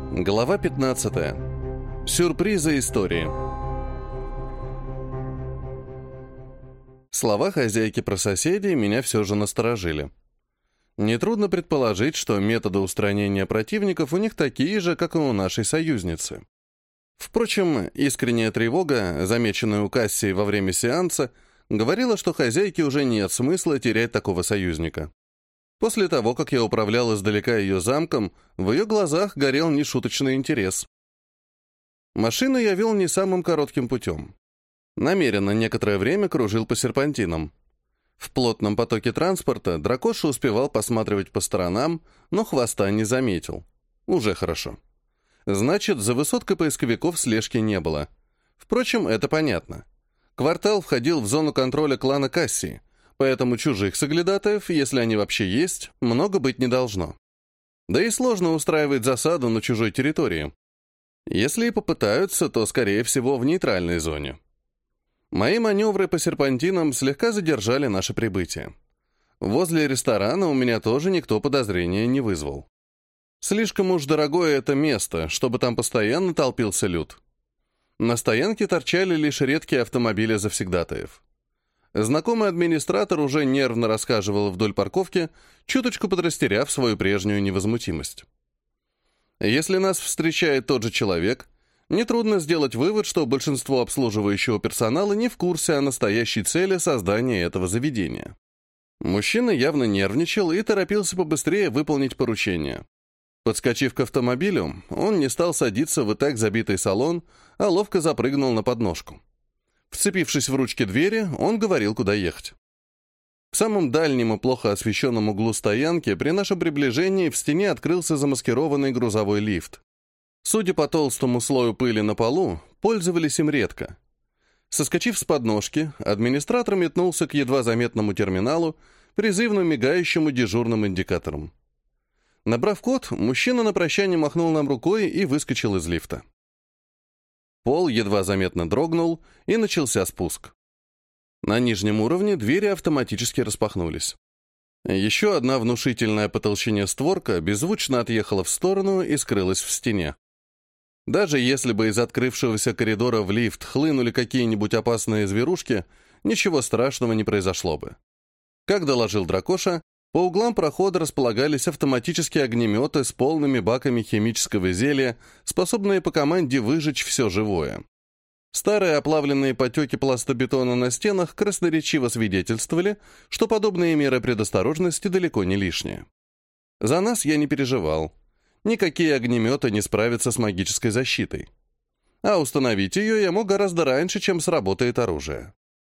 Глава 15. Сюрпризы истории. Слова хозяйки про соседей меня все же насторожили. Нетрудно предположить, что методы устранения противников у них такие же, как и у нашей союзницы. Впрочем, искренняя тревога, замеченная у Кассии во время сеанса, говорила, что хозяйке уже нет смысла терять такого союзника. После того, как я управлял издалека ее замком, в ее глазах горел нешуточный интерес. Машину я вел не самым коротким путем. Намеренно некоторое время кружил по серпантинам. В плотном потоке транспорта дракоша успевал посматривать по сторонам, но хвоста не заметил. Уже хорошо. Значит, за высоткой поисковиков слежки не было. Впрочем, это понятно. Квартал входил в зону контроля клана Кассии, поэтому чужих соглядатаев, если они вообще есть, много быть не должно. Да и сложно устраивать засаду на чужой территории. Если и попытаются, то, скорее всего, в нейтральной зоне. Мои маневры по серпантинам слегка задержали наше прибытие. Возле ресторана у меня тоже никто подозрения не вызвал. Слишком уж дорогое это место, чтобы там постоянно толпился люд. На стоянке торчали лишь редкие автомобили завсегдатаев. Знакомый администратор уже нервно расхаживал вдоль парковки, чуточку подрастеряв свою прежнюю невозмутимость. Если нас встречает тот же человек, нетрудно сделать вывод, что большинство обслуживающего персонала не в курсе о настоящей цели создания этого заведения. Мужчина явно нервничал и торопился побыстрее выполнить поручение. Подскочив к автомобилю, он не стал садиться в и так забитый салон, а ловко запрыгнул на подножку. Вцепившись в ручки двери, он говорил, куда ехать. В самом дальнем и плохо освещенном углу стоянки при нашем приближении в стене открылся замаскированный грузовой лифт. Судя по толстому слою пыли на полу, пользовались им редко. Соскочив с подножки, администратор метнулся к едва заметному терминалу, призывно мигающему дежурным индикатором. Набрав код, мужчина на прощание махнул нам рукой и выскочил из лифта. Пол едва заметно дрогнул, и начался спуск. На нижнем уровне двери автоматически распахнулись. Еще одна внушительная по толщине створка беззвучно отъехала в сторону и скрылась в стене. Даже если бы из открывшегося коридора в лифт хлынули какие-нибудь опасные зверушки, ничего страшного не произошло бы. Как доложил дракоша, по углам прохода располагались автоматические огнеметы с полными баками химического зелья, способные по команде выжечь все живое. Старые оплавленные потеки пластобетона на стенах красноречиво свидетельствовали, что подобные меры предосторожности далеко не лишние. За нас я не переживал. Никакие огнеметы не справятся с магической защитой. А установить ее я мог гораздо раньше, чем сработает оружие.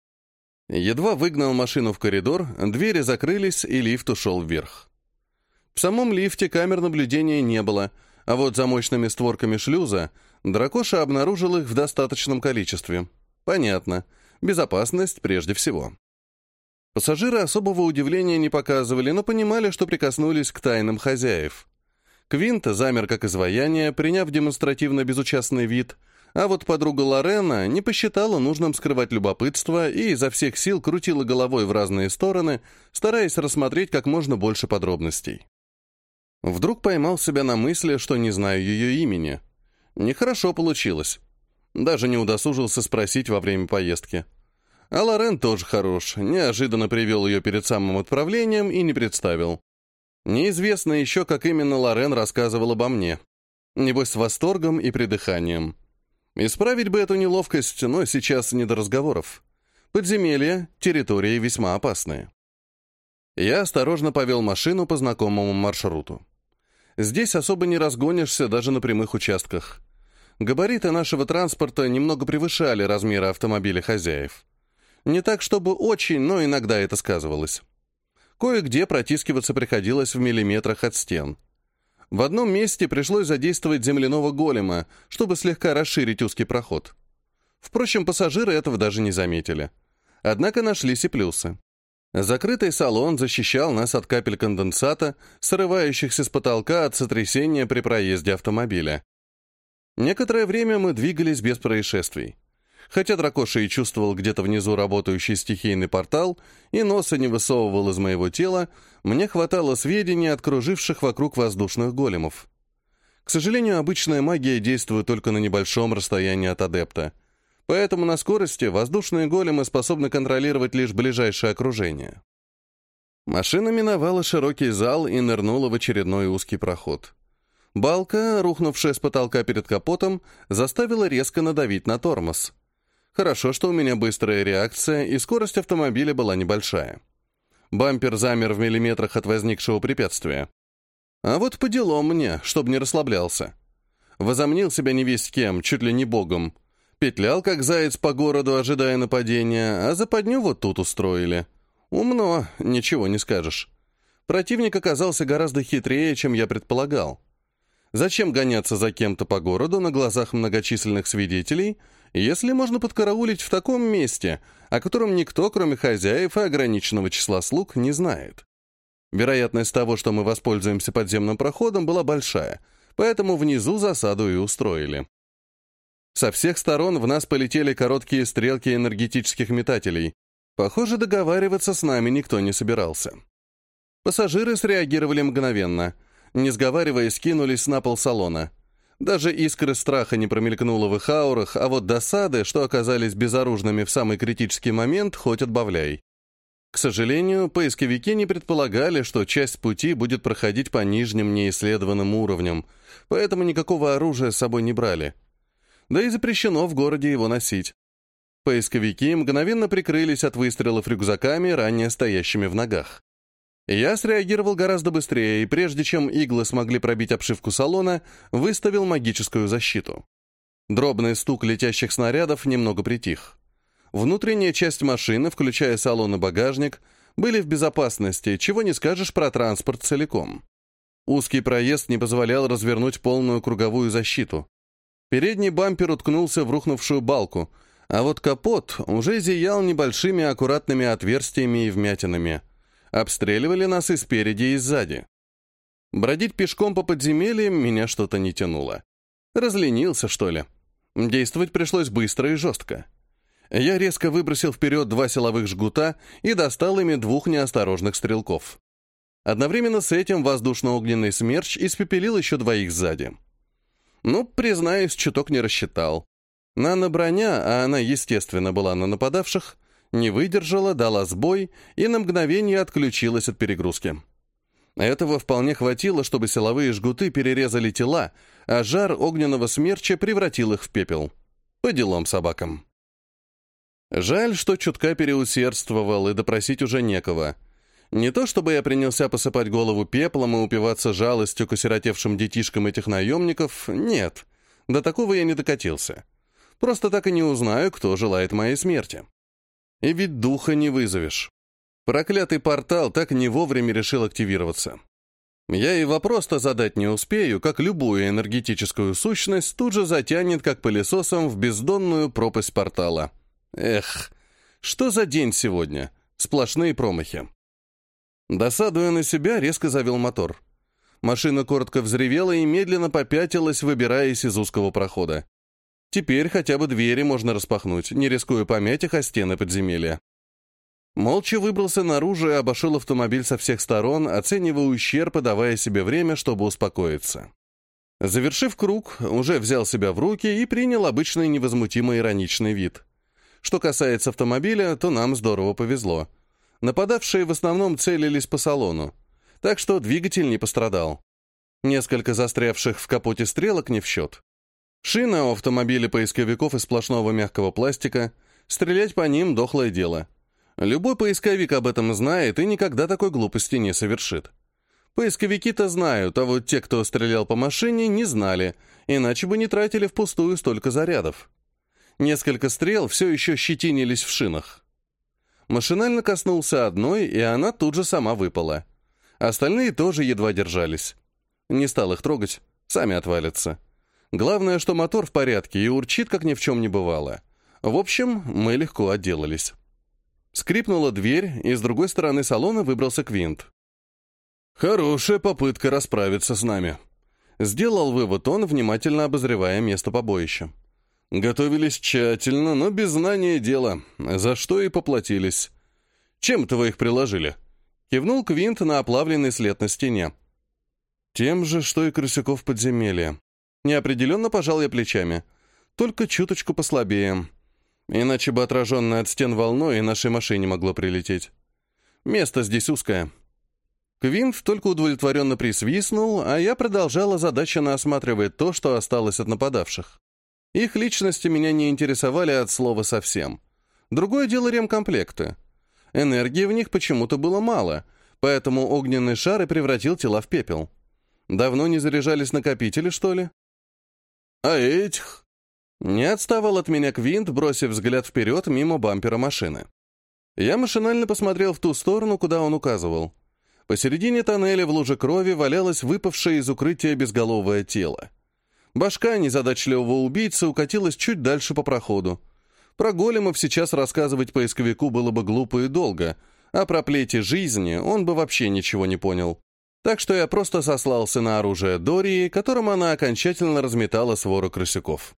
Едва выгнал машину в коридор, двери закрылись, и лифт ушел вверх. В самом лифте камер наблюдения не было, а вот за мощными створками шлюза дракоша обнаружил их в достаточном количестве. Понятно. Безопасность прежде всего. Пассажиры особого удивления не показывали, но понимали, что прикоснулись к тайнам хозяев. Квинт замер как изваяние, приняв демонстративно безучастный вид, а вот подруга Лорена не посчитала нужным скрывать любопытство и изо всех сил крутила головой в разные стороны, стараясь рассмотреть как можно больше подробностей. Вдруг поймал себя на мысли, что не знаю ее имени. Нехорошо получилось. Даже не удосужился спросить во время поездки. А Лорен тоже хорош, неожиданно привел ее перед самым отправлением и не представил. Неизвестно еще, как именно Лорен рассказывал обо мне. Небось, с восторгом и придыханием. Исправить бы эту неловкость, но сейчас не до разговоров. Подземелья, территории весьма опасные. Я осторожно повел машину по знакомому маршруту. Здесь особо не разгонишься даже на прямых участках. Габариты нашего транспорта немного превышали размеры автомобиля хозяев. Не так, чтобы очень, но иногда это сказывалось. Кое-где протискиваться приходилось в миллиметрах от стен. В одном месте пришлось задействовать земляного голема, чтобы слегка расширить узкий проход. Впрочем, пассажиры этого даже не заметили. Однако нашлись и плюсы. Закрытый салон защищал нас от капель конденсата, срывающихся с потолка от сотрясения при проезде автомобиля. Некоторое время мы двигались без происшествий. Хотя дракоша и чувствовал где-то внизу работающий стихийный портал и носа не высовывал из моего тела, мне хватало сведений от круживших вокруг воздушных големов. К сожалению, обычная магия действует только на небольшом расстоянии от адепта, поэтому на скорости воздушные големы способны контролировать лишь ближайшее окружение. Машина миновала широкий зал и нырнула в очередной узкий проход. Балка, рухнувшая с потолка перед капотом, заставила резко надавить на тормоз. Хорошо, что у меня быстрая реакция, и скорость автомобиля была небольшая. Бампер замер в миллиметрах от возникшего препятствия. А вот по делам мне, чтоб не расслаблялся. Возомнил себя невесть кем, чуть ли не богом. Петлял, как заяц по городу, ожидая нападения, а западню вот тут устроили. Умно, ничего не скажешь. Противник оказался гораздо хитрее, чем я предполагал. Зачем гоняться за кем-то по городу на глазах многочисленных свидетелей, если можно подкараулить в таком месте, о котором никто, кроме хозяев и ограниченного числа слуг, не знает? Вероятность того, что мы воспользуемся подземным проходом, была большая, поэтому внизу засаду и устроили. Со всех сторон в нас полетели короткие стрелки энергетических метателей. Похоже, договариваться с нами никто не собирался. Пассажиры среагировали мгновенно. Не сговариваясь, кинулись на пол салона. Даже искры страха не промелькнуло в их аурах, а вот досады, что оказались безоружными в самый критический момент, хоть отбавляй. К сожалению, поисковики не предполагали, что часть пути будет проходить по нижним неисследованным уровням, поэтому никакого оружия с собой не брали. Да и запрещено в городе его носить. Поисковики мгновенно прикрылись от выстрелов рюкзаками, ранее стоящими в ногах. Я среагировал гораздо быстрее, и прежде чем иглы смогли пробить обшивку салона, выставил магическую защиту. Дробный стук летящих снарядов немного притих. Внутренняя часть машины, включая салон и багажник, были в безопасности, чего не скажешь про транспорт целиком. Узкий проезд не позволял развернуть полную круговую защиту. Передний бампер уткнулся в рухнувшую балку, а вот капот уже зиял небольшими аккуратными отверстиями и вмятинами. Обстреливали нас и спереди, и сзади. Бродить пешком по подземельям меня что-то не тянуло. Разленился, что ли? Действовать пришлось быстро и жестко. Я резко выбросил вперед 2 силовых жгута и достал ими 2 неосторожных стрелков. Одновременно с этим воздушно-огненный смерч испепелил еще 2 сзади. Ну, признаюсь, чуток не рассчитал. Нано-броня, а она, естественно, была на нападавших, не выдержала, дала сбой и на мгновение отключилась от перегрузки. Этого вполне хватило, чтобы силовые жгуты перерезали тела, а жар огненного смерча превратил их в пепел. По делам собакам. Жаль, что чутка переусердствовал, и допросить уже некого. Не то чтобы я принялся посыпать голову пеплом и упиваться жалостью к осиротевшим детишкам этих наемников, нет, до такого я не докатился. Просто так и не узнаю, кто желает моей смерти. И ведь духа не вызовешь. Проклятый портал так не вовремя решил активироваться. Я и вопрос-то задать не успею, как любую энергетическую сущность тут же затянет, как пылесосом, в бездонную пропасть портала. Эх, что за день сегодня? Сплошные промахи. Досадуя на себя, резко завел мотор. Машина коротко взревела и медленно попятилась, выбираясь из узкого прохода. Теперь хотя бы двери можно распахнуть, не рискуя помять их о стены подземелья. Молча выбрался наружу и обошел автомобиль со всех сторон, оценивая ущерб и давая себе время, чтобы успокоиться. Завершив круг, уже взял себя в руки и принял обычный невозмутимо ироничный вид. Что касается автомобиля, то нам здорово повезло. Нападавшие в основном целились по салону, так что двигатель не пострадал. Несколько застрявших в капоте стрелок не в счет. Шины у автомобиля поисковиков из сплошного мягкого пластика, стрелять по ним — дохлое дело. Любой поисковик об этом знает и никогда такой глупости не совершит. Поисковики-то знают, а вот те, кто стрелял по машине, не знали, иначе бы не тратили впустую столько зарядов. Несколько стрел все еще щетинились в шинах. Машинально коснулся одной, и она тут же сама выпала. Остальные тоже едва держались. Не стал их трогать, сами отвалятся. Главное, что мотор в порядке и урчит, как ни в чем не бывало. В общем, мы легко отделались. Скрипнула дверь, и с другой стороны салона выбрался Квинт. «Хорошая попытка расправиться с нами», — сделал вывод он, внимательно обозревая место побоища. «Готовились тщательно, но без знания дела, за что и поплатились. Чем-то вы их приложили?» — кивнул Квинт на оплавленный след на стене. Тем же, что и крысяков подземелья. Неопределенно пожал я плечами. Только чуточку послабее. Иначе бы отраженное от стен волной и нашей машине могло прилететь. Место здесь узкое. Квинт только удовлетворенно присвистнул, а я продолжал озадаченно осматривать то, что осталось от нападавших. Их личности меня не интересовали от слова совсем. Другое дело ремкомплекты. Энергии в них почему-то было мало, поэтому огненный шар и превратил тела в пепел. Давно не заряжались накопители, что ли? А этих? Не отставал от меня Квинт, бросив взгляд вперед мимо бампера машины. Я машинально посмотрел в ту сторону, куда он указывал. Посередине тоннеля в луже крови валялось выпавшее из укрытия безголовое тело. Башка незадачливого убийцы укатилась чуть дальше по проходу. Про големов сейчас рассказывать поисковику было бы глупо и долго, а про плети жизни он бы вообще ничего не понял. Так что я просто сослался на оружие Дории, которым она окончательно разметала свору крысяков.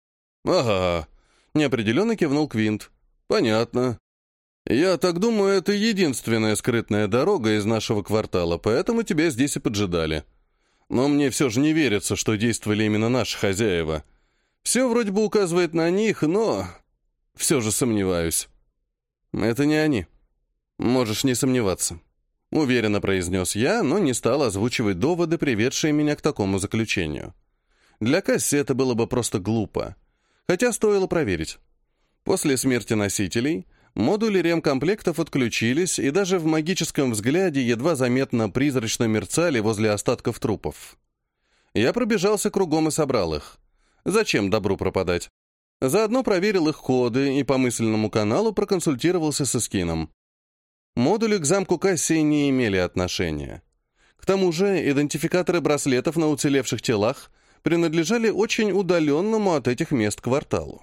«Ага», — неопределенно кивнул Квинт. «Понятно. Я так думаю, это единственная скрытная дорога из нашего квартала, поэтому тебя здесь и поджидали. Но мне все же не верится, что действовали именно наши хозяева. Все вроде бы указывает на них, но все же сомневаюсь». «Это не они. Можешь не сомневаться», — уверенно произнес я, но не стал озвучивать доводы, приведшие меня к такому заключению. Для Касси это было бы просто глупо. Хотя стоило проверить. После смерти носителей модули ремкомплектов отключились, и даже в магическом взгляде едва заметно призрачно мерцали возле остатков трупов. Я пробежался кругом и собрал их. Зачем добру пропадать? Заодно проверил их коды и по мысленному каналу проконсультировался с Искином. Модули к замку Кассии не имели отношения. К тому же идентификаторы браслетов на уцелевших телах принадлежали очень удаленному от этих мест кварталу.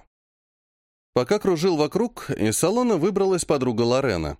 Пока кружил вокруг, из салона выбралась подруга Лорена.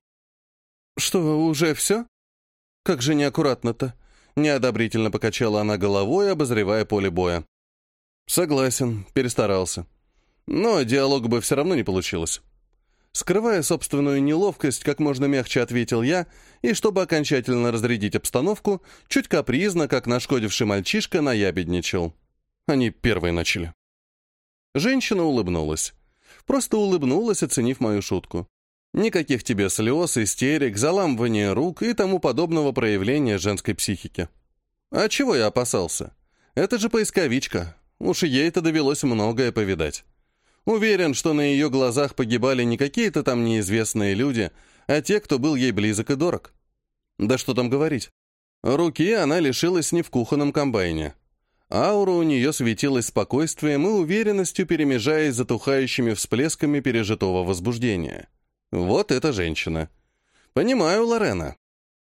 «Что, уже все? Как же неаккуратно-то!» Неодобрительно покачала она головой, обозревая поле боя. «Согласен, перестарался. Но диалога бы все равно не получилось». Скрывая собственную неловкость, как можно мягче ответил я, и чтобы окончательно разрядить обстановку, чуть капризно, как нашкодивший мальчишка, наябедничал. Они первые начали. Женщина улыбнулась. Просто улыбнулась, оценив мою шутку. Никаких тебе слез, истерик, заламывания рук и тому подобного проявления женской психики. А чего я опасался? Это же поисковичка. Уж ей-то довелось многое повидать. Уверен, что на ее глазах погибали не какие-то там неизвестные люди, а те, кто был ей близок и дорог. Да что там говорить. Руки она лишилась не в кухонном комбайне. Аура у нее светилась спокойствием и уверенностью, перемежаясь с затухающими всплесками пережитого возбуждения. Вот эта женщина. Понимаю, Лорена.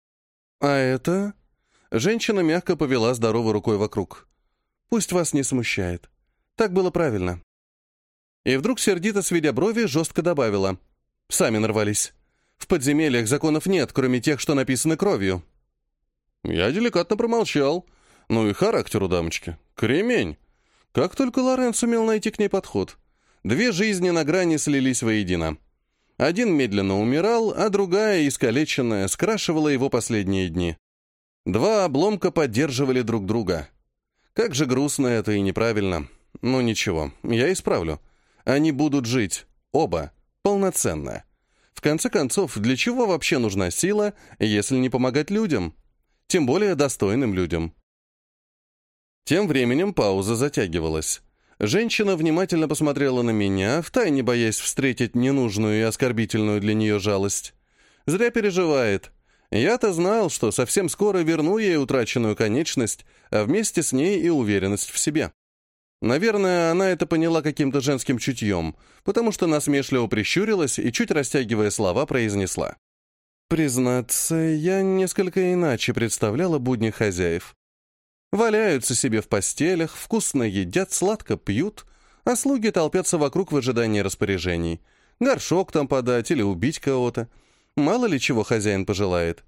А это... Женщина мягко повела здоровой рукой вокруг. Пусть вас не смущает. Так было правильно. И вдруг, сердито сведя брови, жестко добавила. Сами нарвались. В подземельях законов нет, кроме тех, что написаны кровью. Я деликатно промолчал. Ну и характер у дамочки. Кремень. Как только Лорен сумел найти к ней подход. Две жизни на грани слились воедино. Один медленно умирал, а другая, искалеченная, скрашивала его последние дни. Два обломка поддерживали друг друга. Как же грустно это и неправильно. Ну ничего, я исправлю. Они будут жить. Оба. Полноценно. В конце концов, для чего вообще нужна сила, если не помогать людям? Тем более достойным людям. Тем временем пауза затягивалась. Женщина внимательно посмотрела на меня, втайне боясь встретить ненужную и оскорбительную для нее жалость. Зря переживает. Я-то знал, что совсем скоро верну ей утраченную конечность, а вместе с ней и уверенность в себе. Наверное, она это поняла каким-то женским чутьем, потому что насмешливо прищурилась и, чуть растягивая слова, произнесла. «Признаться, я несколько иначе представляла будни хозяев. Валяются себе в постелях, вкусно едят, сладко пьют, а слуги толпятся вокруг в ожидании распоряжений. Горшок там подать или убить кого-то. Мало ли чего хозяин пожелает.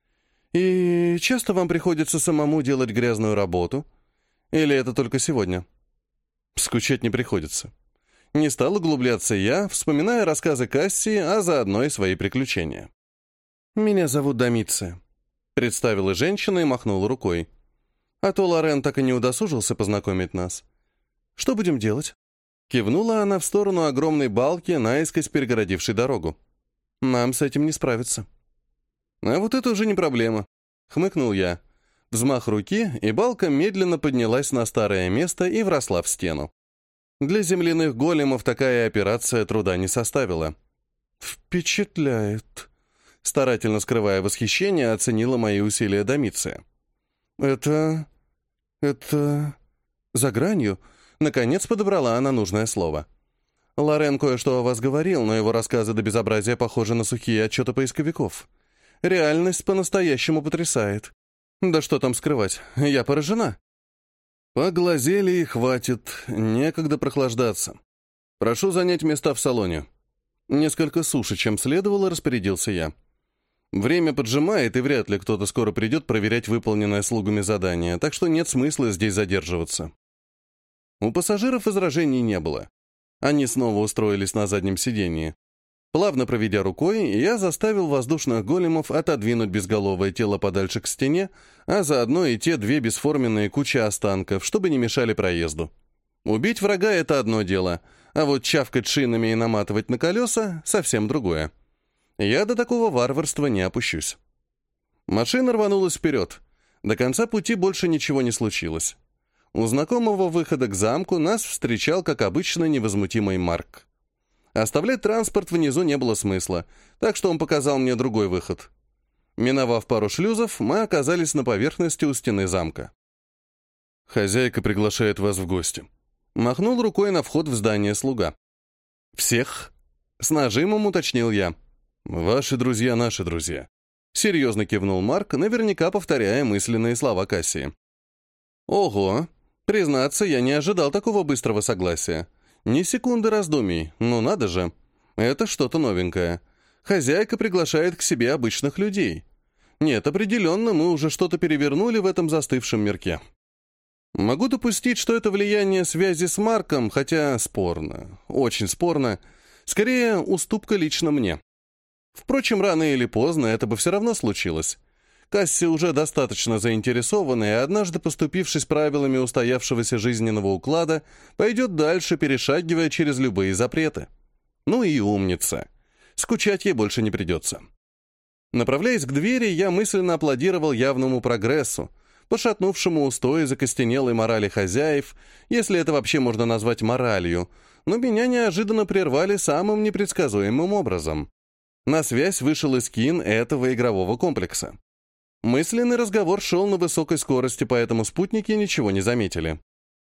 И часто вам приходится самому делать грязную работу? Или это только сегодня?» Скучать не приходится. Не стал углубляться я, вспоминая рассказы Кассии, а заодно и свои приключения. «Меня зовут Домиция», — представила женщина и махнула рукой. А то Лорен так и не удосужился познакомить нас. Что будем делать? Кивнула она в сторону огромной балки, наискось перегородившей дорогу. Нам с этим не справиться. А вот это уже не проблема. Хмыкнул я. Взмах руки, и балка медленно поднялась на старое место и вросла в стену. Для земляных големов такая операция труда не составила. «Впечатляет», — старательно скрывая восхищение, оценила мои усилия Домиция. «Это... за гранью?» Наконец подобрала она нужное слово. «Лорен кое-что о вас говорил, но его рассказы до безобразия похожи на сухие отчеты поисковиков. Реальность по-настоящему потрясает. Да что там скрывать, я поражена». «Поглазели и хватит, некогда прохлаждаться. Прошу занять места в салоне». Несколько суше, чем следовало, распорядился я. Время поджимает, и вряд ли кто-то скоро придет проверять выполненное слугами задание, так что нет смысла здесь задерживаться. У пассажиров возражений не было. Они снова устроились на заднем сидении. Плавно проведя рукой, я заставил воздушных големов отодвинуть безголовое тело подальше к стене, а заодно и те две бесформенные кучи останков, чтобы не мешали проезду. Убить врага — это одно дело, а вот чавкать шинами и наматывать на колеса — совсем другое. Я до такого варварства не опущусь. Машина рванулась вперед. До конца пути больше ничего не случилось. У знакомого выхода к замку нас встречал, как обычно, невозмутимый Марк. Оставлять транспорт внизу не было смысла, так что он показал мне другой выход. Миновав пару шлюзов, мы оказались на поверхности у стены замка. «Хозяйка приглашает вас в гости». Махнул рукой на вход в здание слуга. «Всех?» — с нажимом уточнил я. «Ваши друзья, наши друзья», — серьезно кивнул Марк, наверняка повторяя мысленные слова Кассии. «Ого! Признаться, я не ожидал такого быстрого согласия. Ни секунды раздумий, ну надо же. Это что-то новенькое. Хозяйка приглашает к себе обычных людей. Нет, определенно, мы уже что-то перевернули в этом застывшем мирке. Могу допустить, что это влияние связи с Марком, хотя спорно, очень спорно. Скорее, уступка лично мне. Впрочем, рано или поздно это бы все равно случилось. Касси уже достаточно заинтересована, и однажды, поступившись правилами устоявшегося жизненного уклада, пойдет дальше, перешагивая через любые запреты. Ну и умница. Скучать ей больше не придется. Направляясь к двери, я мысленно аплодировал явному прогрессу, пошатнувшему устои закостенелой морали хозяев, если это вообще можно назвать моралью, но меня неожиданно прервали самым непредсказуемым образом. На связь вышел Искин этого игрового комплекса. Мысленный разговор шел на высокой скорости, поэтому спутники ничего не заметили.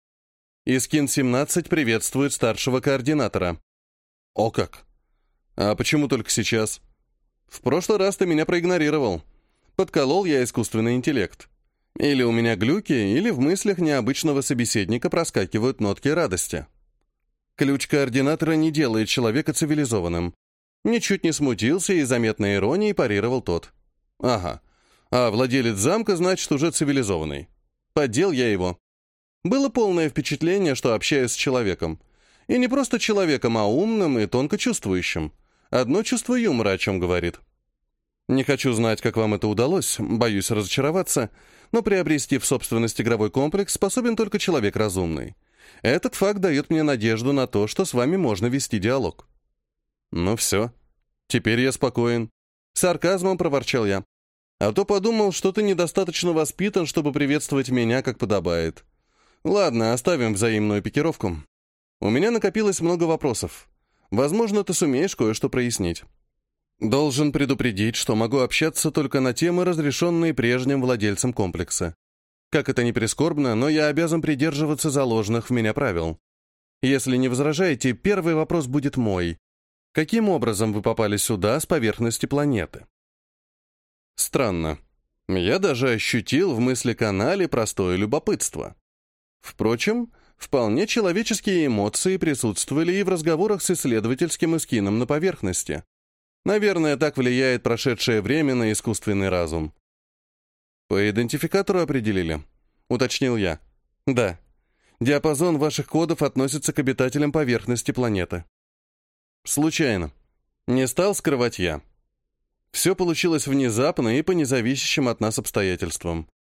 Искин-17 приветствует старшего координатора. О как! А почему только сейчас? В прошлый раз ты меня проигнорировал. Подколол я искусственный интеллект. Или у меня глюки, или в мыслях необычного собеседника проскакивают нотки радости. Ключ координатора не делает человека цивилизованным. Ничуть не смутился и заметной иронией парировал тот. Ага. А владелец замка, значит, уже цивилизованный. Поддел я его. Было полное впечатление, что общаюсь с человеком. И не просто человеком, а умным и тонко чувствующим. Одно чувство юмора о чем говорит. Не хочу знать, как вам это удалось, боюсь разочароваться, но приобрести в собственность игровой комплекс способен только человек разумный. Этот факт дает мне надежду на то, что с вами можно вести диалог. Ну все. Теперь я спокоен. Сарказмом проворчал я. А то подумал, что ты недостаточно воспитан, чтобы приветствовать меня, как подобает. Ладно, оставим взаимную пикировку. У меня накопилось много вопросов. Возможно, ты сумеешь кое-что прояснить. Должен предупредить, что могу общаться только на темы, разрешенные прежним владельцем комплекса. Как это ни прискорбно, но я обязан придерживаться заложенных в меня правил. Если не возражаете, первый вопрос будет мой. Каким образом вы попали сюда с поверхности планеты? Странно. Я даже ощутил в мыслеканале простое любопытство. Впрочем, вполне человеческие эмоции присутствовали и в разговорах с исследовательским эскином на поверхности. Наверное, так влияет прошедшее время на искусственный разум. По идентификатору определили, уточнил я. Да. Диапазон ваших кодов относится к обитателям поверхности планеты. Случайно. Не стал скрывать я. Все получилось внезапно и по независящим от нас обстоятельствам.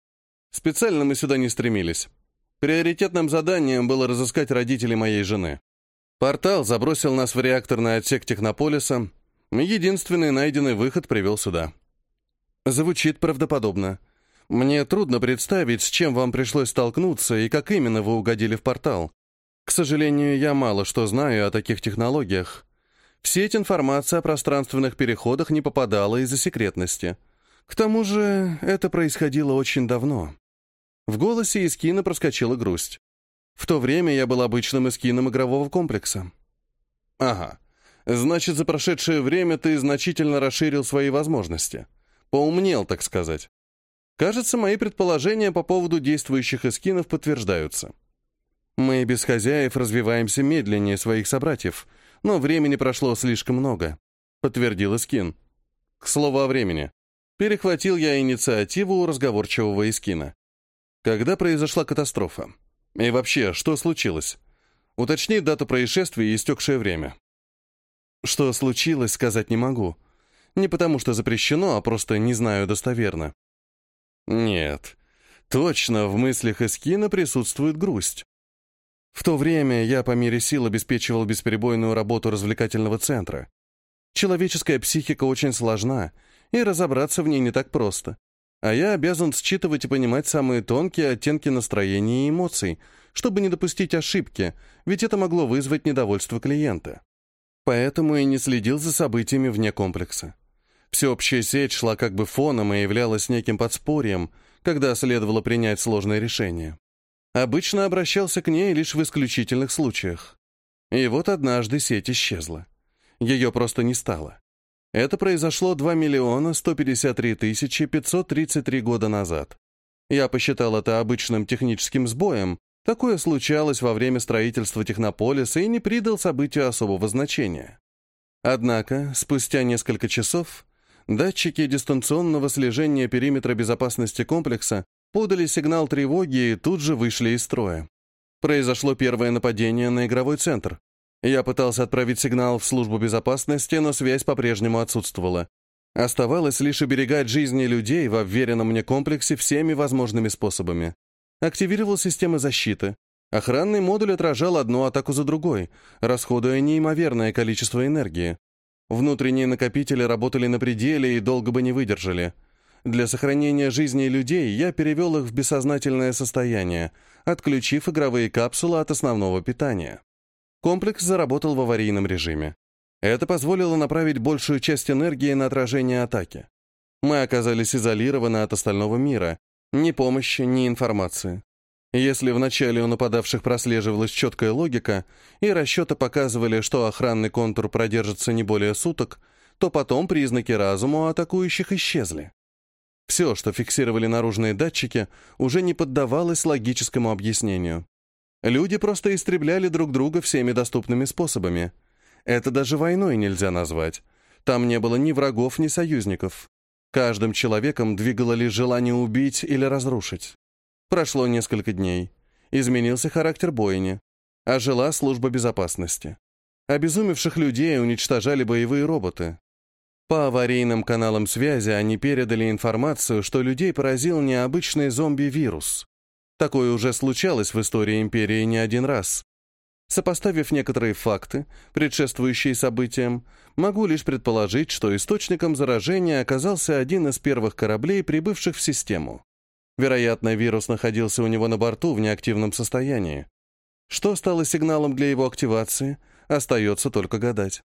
Специально мы сюда не стремились. Приоритетным заданием было разыскать родителей моей жены. Портал забросил нас в реакторный отсек Технополиса. Единственный найденный выход привел сюда. Звучит правдоподобно. Мне трудно представить, с чем вам пришлось столкнуться и как именно вы угодили в портал. К сожалению, я мало что знаю о таких технологиях. В сеть информация о пространственных переходах не попадала из-за секретности. К тому же это происходило очень давно. В голосе Искина проскочила грусть. В то время я был обычным Искином игрового комплекса. Ага. Значит, за прошедшее время ты значительно расширил свои возможности. Поумнел, так сказать. Кажется, мои предположения по поводу действующих Искинов подтверждаются. Мы без хозяев развиваемся медленнее своих собратьев, но времени прошло слишком много, подтвердил Искин. К слову о времени. Перехватил я инициативу у разговорчивого Искина. Когда произошла катастрофа? И вообще, что случилось? Уточни дату происшествия и истекшее время. Что случилось, сказать не могу. Не потому что запрещено, а просто не знаю достоверно. Нет, точно в мыслях Искина присутствует грусть. В то время я по мере сил обеспечивал бесперебойную работу развлекательного центра. Человеческая психика очень сложна, и разобраться в ней не так просто. А я обязан считывать и понимать самые тонкие оттенки настроения и эмоций, чтобы не допустить ошибки, ведь это могло вызвать недовольство клиента. Поэтому и не следил за событиями вне комплекса. Всеобщая сеть шла как бы фоном и являлась неким подспорьем, когда следовало принять сложное решение. Обычно обращался к ней лишь в исключительных случаях. И вот однажды сеть исчезла. Ее просто не стало. Это произошло 2 153 533 года назад. Я посчитал это обычным техническим сбоем. Такое случалось во время строительства Технополиса и не придал событию особого значения. Однако, спустя несколько часов, датчики дистанционного слежения периметра безопасности комплекса подали сигнал тревоги и тут же вышли из строя. Произошло первое нападение на игровой центр. Я пытался отправить сигнал в службу безопасности, но связь по-прежнему отсутствовала. Оставалось лишь оберегать жизни людей в обверенном мне комплексе всеми возможными способами. Активировал системы защиты. Охранный модуль отражал одну атаку за другой, расходуя неимоверное количество энергии. Внутренние накопители работали на пределе и долго бы не выдержали. Для сохранения жизни людей я перевел их в бессознательное состояние, отключив игровые капсулы от основного питания. Комплекс заработал в аварийном режиме. Это позволило направить большую часть энергии на отражение атаки. Мы оказались изолированы от остального мира. Ни помощи, ни информации. Если вначале у нападавших прослеживалась четкая логика, и расчеты показывали, что охранный контур продержится не более суток, то потом признаки разума у атакующих исчезли. Все, что фиксировали наружные датчики, уже не поддавалось логическому объяснению. Люди просто истребляли друг друга всеми доступными способами. Это даже войной нельзя назвать. Там не было ни врагов, ни союзников. Каждым человеком двигало лишь желание убить или разрушить. Прошло несколько дней. Изменился характер бойни. Ожила служба безопасности. Обезумевших людей уничтожали боевые роботы. По аварийным каналам связи они передали информацию, что людей поразил необычный зомби-вирус. Такое уже случалось в истории Империи не один раз. Сопоставив некоторые факты, предшествующие событиям, могу лишь предположить, что источником заражения оказался один из первых кораблей, прибывших в систему. Вероятно, вирус находился у него на борту в неактивном состоянии. Что стало сигналом для его активации, остается только гадать.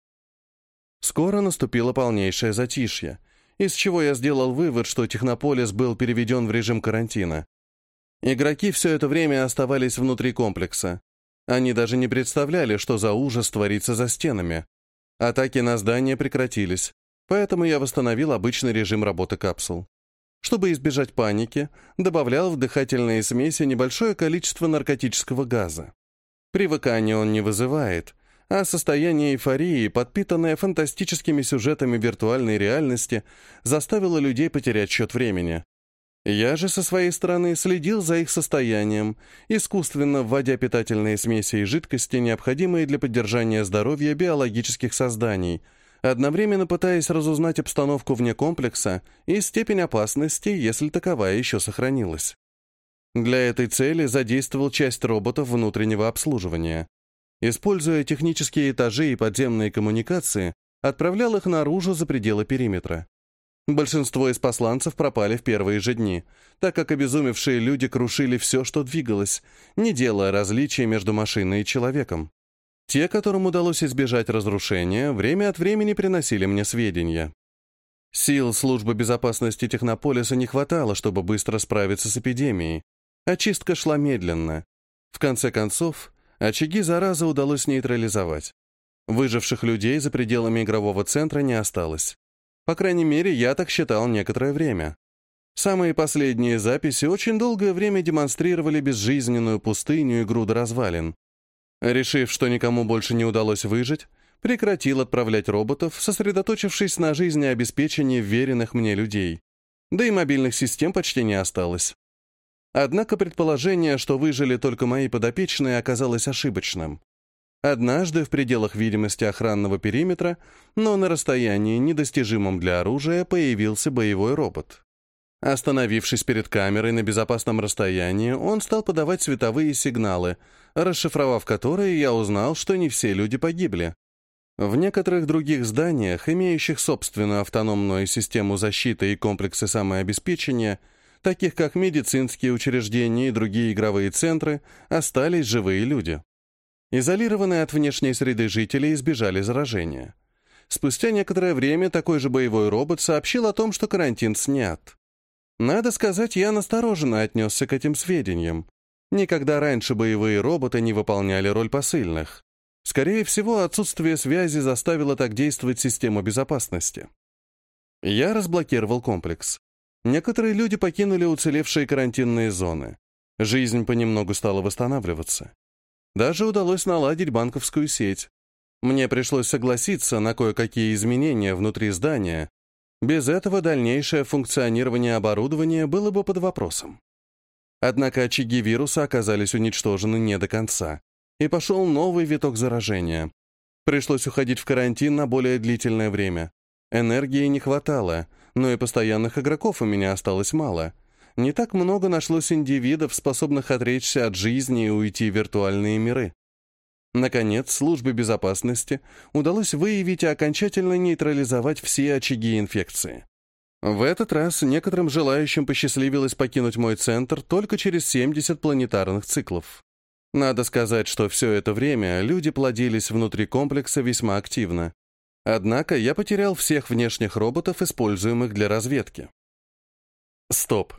Скоро наступило полнейшее затишье, из чего я сделал вывод, что Технополис был переведен в режим карантина. Игроки все это время оставались внутри комплекса. Они даже не представляли, что за ужас творится за стенами. Атаки на здания прекратились, поэтому я восстановил обычный режим работы капсул. Чтобы избежать паники, добавлял в дыхательные смеси небольшое количество наркотического газа. Привыкания он не вызывает, а состояние эйфории, подпитанное фантастическими сюжетами виртуальной реальности, заставило людей потерять счет времени. Я же со своей стороны следил за их состоянием, искусственно вводя питательные смеси и жидкости, необходимые для поддержания здоровья биологических созданий, одновременно пытаясь разузнать обстановку вне комплекса и степень опасности, если таковая еще сохранилась. Для этой цели задействовал часть роботов внутреннего обслуживания. Используя технические этажи и подземные коммуникации, отправлял их наружу за пределы периметра. Большинство из посланцев пропали в первые же дни, так как обезумевшие люди крушили все, что двигалось, не делая различий между машиной и человеком. Те, которым удалось избежать разрушения, время от времени приносили мне сведения. Сил службы безопасности Технополиса не хватало, чтобы быстро справиться с эпидемией. Очистка шла медленно. В конце концов, очаги заразы удалось нейтрализовать. Выживших людей за пределами игрового центра не осталось. По крайней мере, я так считал некоторое время. Самые последние записи очень долгое время демонстрировали безжизненную пустыню и груды развалин. Решив, что никому больше не удалось выжить, прекратил отправлять роботов, сосредоточившись на жизнеобеспечении веренных мне людей. Да и мобильных систем почти не осталось. Однако предположение, что выжили только мои подопечные, оказалось ошибочным. Однажды в пределах видимости охранного периметра, но на расстоянии, недостижимом для оружия, появился боевой робот. Остановившись перед камерой на безопасном расстоянии, он стал подавать световые сигналы, расшифровав которые, я узнал, что не все люди погибли. В некоторых других зданиях, имеющих собственную автономную систему защиты и комплексы самообеспечения, таких как медицинские учреждения и другие игровые центры, остались живые люди. Изолированные от внешней среды жители избежали заражения. Спустя некоторое время такой же боевой робот сообщил о том, что карантин снят. Надо сказать, я настороженно отнесся к этим сведениям. Никогда раньше боевые роботы не выполняли роль посыльных. Скорее всего, отсутствие связи заставило так действовать систему безопасности. Я разблокировал комплекс. Некоторые люди покинули уцелевшие карантинные зоны. Жизнь понемногу стала восстанавливаться. Даже удалось наладить банковскую сеть. Мне пришлось согласиться на кое-какие изменения внутри здания. Без этого дальнейшее функционирование оборудования было бы под вопросом. Однако очаги вируса оказались уничтожены не до конца, и пошел новый виток заражения. Пришлось уходить в карантин на более длительное время. Энергии не хватало, но и постоянных игроков у меня осталось мало. Не так много нашлось индивидов, способных отречься от жизни и уйти в виртуальные миры. Наконец, службе безопасности удалось выявить и окончательно нейтрализовать все очаги инфекции. В этот раз некоторым желающим посчастливилось покинуть мой центр только через 70 планетарных циклов. Надо сказать, что все это время люди плодились внутри комплекса весьма активно. Однако я потерял всех внешних роботов, используемых для разведки. Стоп.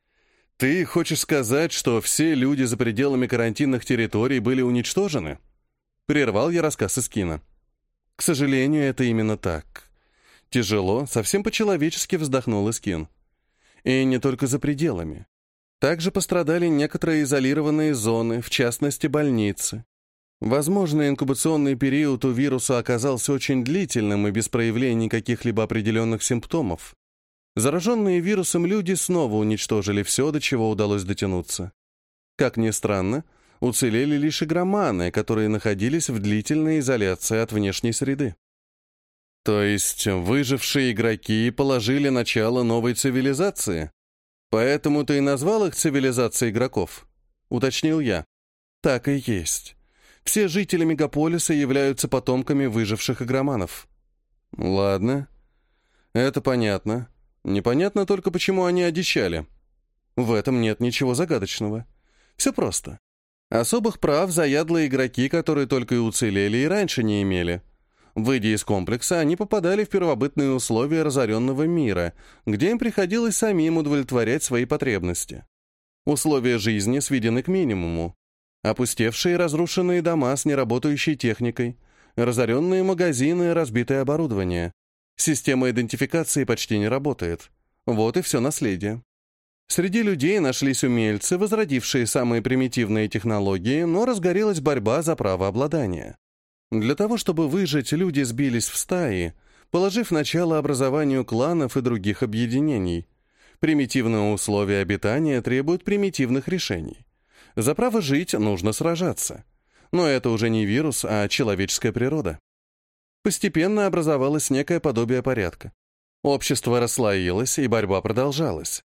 Ты хочешь сказать, что все люди за пределами карантинных территорий были уничтожены? Прервал я рассказ Искина. К сожалению, это именно так. Тяжело, совсем по-человечески вздохнул Искин. И не только за пределами. Также пострадали некоторые изолированные зоны, в частности, больницы. Возможно, инкубационный период у вируса оказался очень длительным и без проявлений каких-либо определенных симптомов. Зараженные вирусом люди снова уничтожили все, до чего удалось дотянуться. Как ни странно, уцелели лишь игроманы, которые находились в длительной изоляции от внешней среды. То есть выжившие игроки положили начало новой цивилизации? Поэтому ты и назвал их цивилизацией игроков? Уточнил я. Так и есть. Все жители мегаполиса являются потомками выживших игроманов. Ладно. Это понятно. Непонятно только, почему они одичали. В этом нет ничего загадочного. Все просто. Особых прав заядлые игроки, которые только и уцелели, и раньше не имели. Выйдя из комплекса, они попадали в первобытные условия разоренного мира, где им приходилось самим удовлетворять свои потребности. Условия жизни сведены к минимуму. Опустевшие и разрушенные дома с неработающей техникой, разоренные магазины и разбитое оборудование. Система идентификации почти не работает. Вот и все наследие. Среди людей нашлись умельцы, возродившие самые примитивные технологии, но разгорелась борьба за право обладания. Для того, чтобы выжить, люди сбились в стаи, положив начало образованию кланов и других объединений. Примитивные условия обитания требуют примитивных решений. За право жить нужно сражаться. Но это уже не вирус, а человеческая природа. Постепенно образовалось некое подобие порядка. Общество расслоилось, и борьба продолжалась.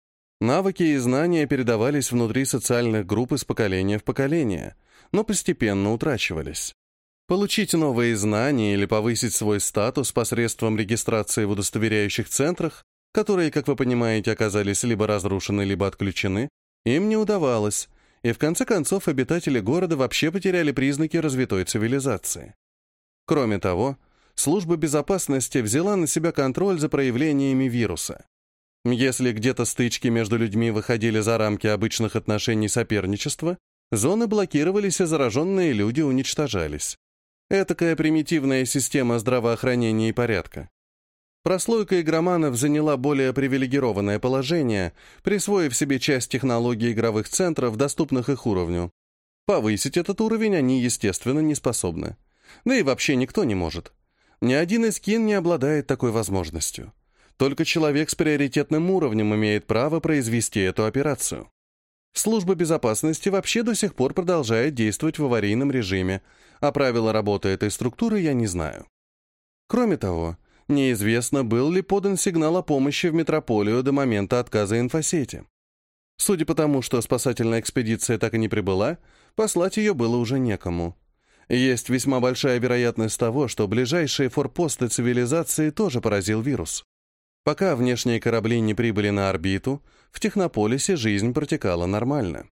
Навыки и знания передавались внутри социальных групп из поколения в поколение, но постепенно утрачивались. Получить новые знания или повысить свой статус посредством регистрации в удостоверяющих центрах, которые, как вы понимаете, оказались либо разрушены, либо отключены, им не удавалось, и в конце концов обитатели города вообще потеряли признаки развитой цивилизации. Кроме того, служба безопасности взяла на себя контроль за проявлениями вируса. Если где-то стычки между людьми выходили за рамки обычных отношений соперничества, зоны блокировались и зараженные люди уничтожались. Этакая примитивная система здравоохранения и порядка. Прослойка игроманов заняла более привилегированное положение, присвоив себе часть технологий игровых центров, доступных их уровню. Повысить этот уровень они, естественно, не способны. Да и вообще никто не может. Ни один эскин не обладает такой возможностью. Только человек с приоритетным уровнем имеет право произвести эту операцию. Служба безопасности вообще до сих пор продолжает действовать в аварийном режиме, а правила работы этой структуры я не знаю. Кроме того, неизвестно, был ли подан сигнал о помощи в метрополию до момента отказа инфосети. Судя по тому, что спасательная экспедиция так и не прибыла, послать ее было уже некому. Есть весьма большая вероятность того, что ближайшие форпосты цивилизации тоже поразил вирус. Пока внешние корабли не прибыли на орбиту, в Технополисе жизнь протекала нормально.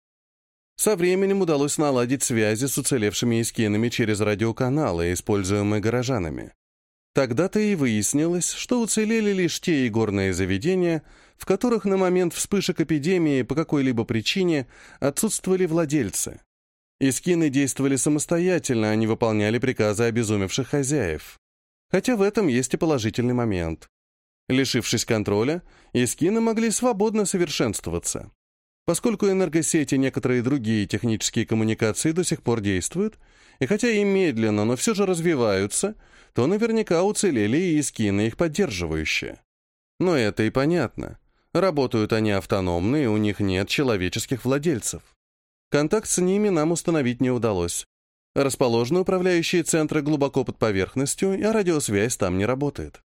Со временем удалось наладить связи с уцелевшими эскинами через радиоканалы, используемые горожанами. Тогда-то и выяснилось, что уцелели лишь те игорные заведения, в которых на момент вспышек эпидемии по какой-либо причине отсутствовали владельцы. Эскины действовали самостоятельно, а не выполняли приказы обезумевших хозяев. Хотя в этом есть и положительный момент. Лишившись контроля, эскины могли свободно совершенствоваться. Поскольку энергосети и некоторые другие технические коммуникации до сих пор действуют, и хотя и медленно, но все же развиваются, то наверняка уцелели и эскины, их поддерживающие. Но это и понятно. Работают они автономно, и у них нет человеческих владельцев. Контакт с ними нам установить не удалось. Расположены управляющие центры глубоко под поверхностью, и радиосвязь там не работает.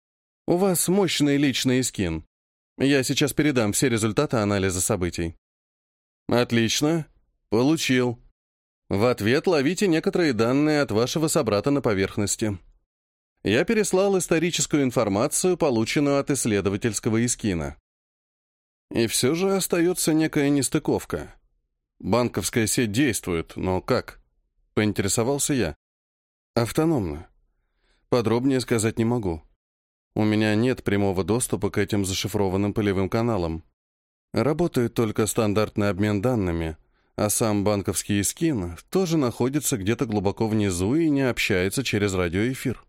У вас мощный личный эскин. Я сейчас передам все результаты анализа событий. Отлично. Получил. В ответ ловите некоторые данные от вашего собрата на поверхности. Я переслал историческую информацию, полученную от исследовательского эскина. И все же остается некая нестыковка. Банковская сеть действует, но как? Поинтересовался я. Автономно. Подробнее сказать не могу. У меня нет прямого доступа к этим зашифрованным полевым каналам. Работает только стандартный обмен данными, а сам банковский эскин тоже находится где-то глубоко внизу и не общается через радиоэфир.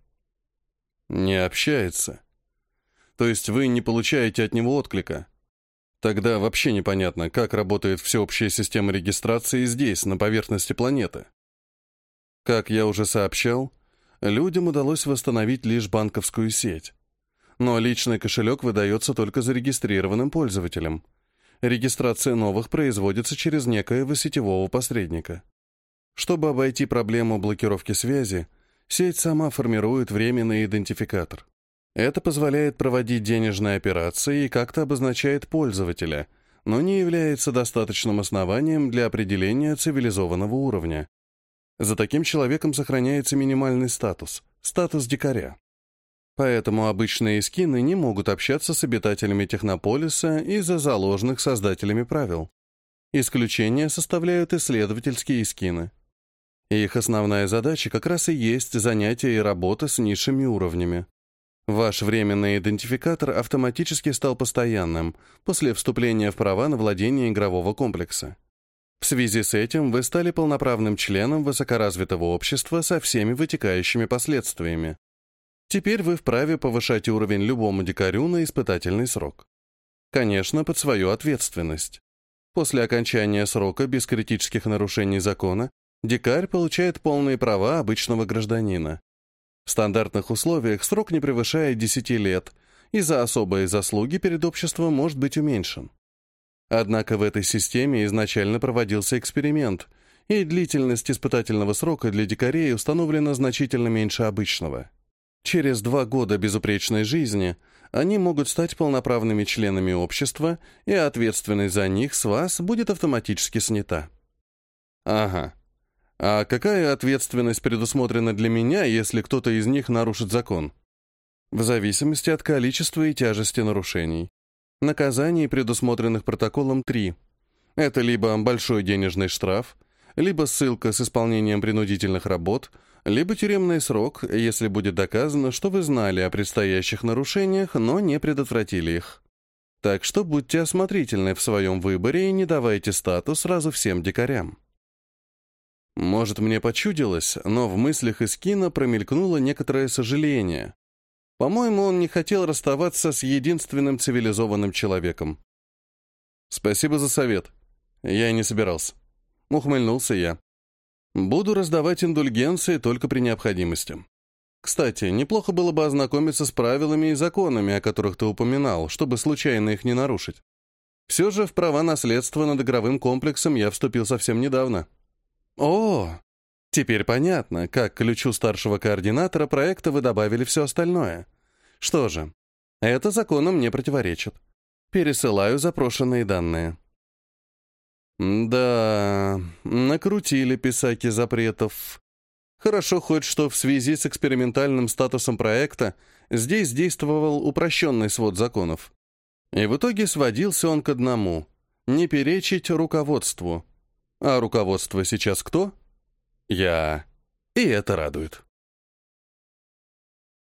Не общается. То есть вы не получаете от него отклика. Тогда вообще непонятно, как работает всеобщая система регистрации здесь, на поверхности планеты. Как я уже сообщал, людям удалось восстановить лишь банковскую сеть. Но личный кошелек выдается только зарегистрированным пользователям. Регистрация новых производится через некоего сетевого посредника. Чтобы обойти проблему блокировки связи, сеть сама формирует временный идентификатор. Это позволяет проводить денежные операции и как-то обозначает пользователя, но не является достаточным основанием для определения цивилизованного уровня. За таким человеком сохраняется минимальный статус – статус дикаря. Поэтому обычные эскины не могут общаться с обитателями Технополиса из-за заложенных создателями правил. Исключения составляют исследовательские эскины. Их основная задача как раз и есть занятие и работа с низшими уровнями. Ваш временный идентификатор автоматически стал постоянным после вступления в права на владение игрового комплекса. В связи с этим вы стали полноправным членом высокоразвитого общества со всеми вытекающими последствиями. Теперь вы вправе повышать уровень любому дикарю на испытательный срок. Конечно, под свою ответственность. После окончания срока без критических нарушений закона дикарь получает полные права обычного гражданина. В стандартных условиях срок не превышает 10 лет, и за особые заслуги перед обществом может быть уменьшен. Однако в этой системе изначально проводился эксперимент, и длительность испытательного срока для дикарей установлена значительно меньше обычного. Через 2 года безупречной жизни они могут стать полноправными членами общества, и ответственность за них с вас будет автоматически снята. Ага. А какая ответственность предусмотрена для меня, если кто-то из них нарушит закон? В зависимости от количества и тяжести нарушений. Наказаний, предусмотренных протоколом 3. Это либо большой денежный штраф, либо ссылка с исполнением принудительных работ, либо тюремный срок, если будет доказано, что вы знали о предстоящих нарушениях, но не предотвратили их. Так что будьте осмотрительны в своем выборе и не давайте статус сразу всем дикарям. Может, мне почудилось, но в мыслях Искина промелькнуло некоторое сожаление. По-моему, он не хотел расставаться с единственным цивилизованным человеком. Спасибо за совет. Я и не собирался. Ухмыльнулся я. Буду раздавать индульгенции только при необходимости. Кстати, неплохо было бы ознакомиться с правилами и законами, о которых ты упоминал, чтобы случайно их не нарушить. Все же в права наследства над игровым комплексом я вступил совсем недавно. О, теперь понятно, как к ключу старшего координатора проекта вы добавили все остальное. Что же, это законам не противоречит. Пересылаю запрошенные данные. Да, накрутили писаки запретов. Хорошо хоть, что в связи с экспериментальным статусом проекта здесь действовал упрощенный свод законов. И в итоге сводился он к одному — не перечить руководству. А руководство сейчас кто? Я. И это радует.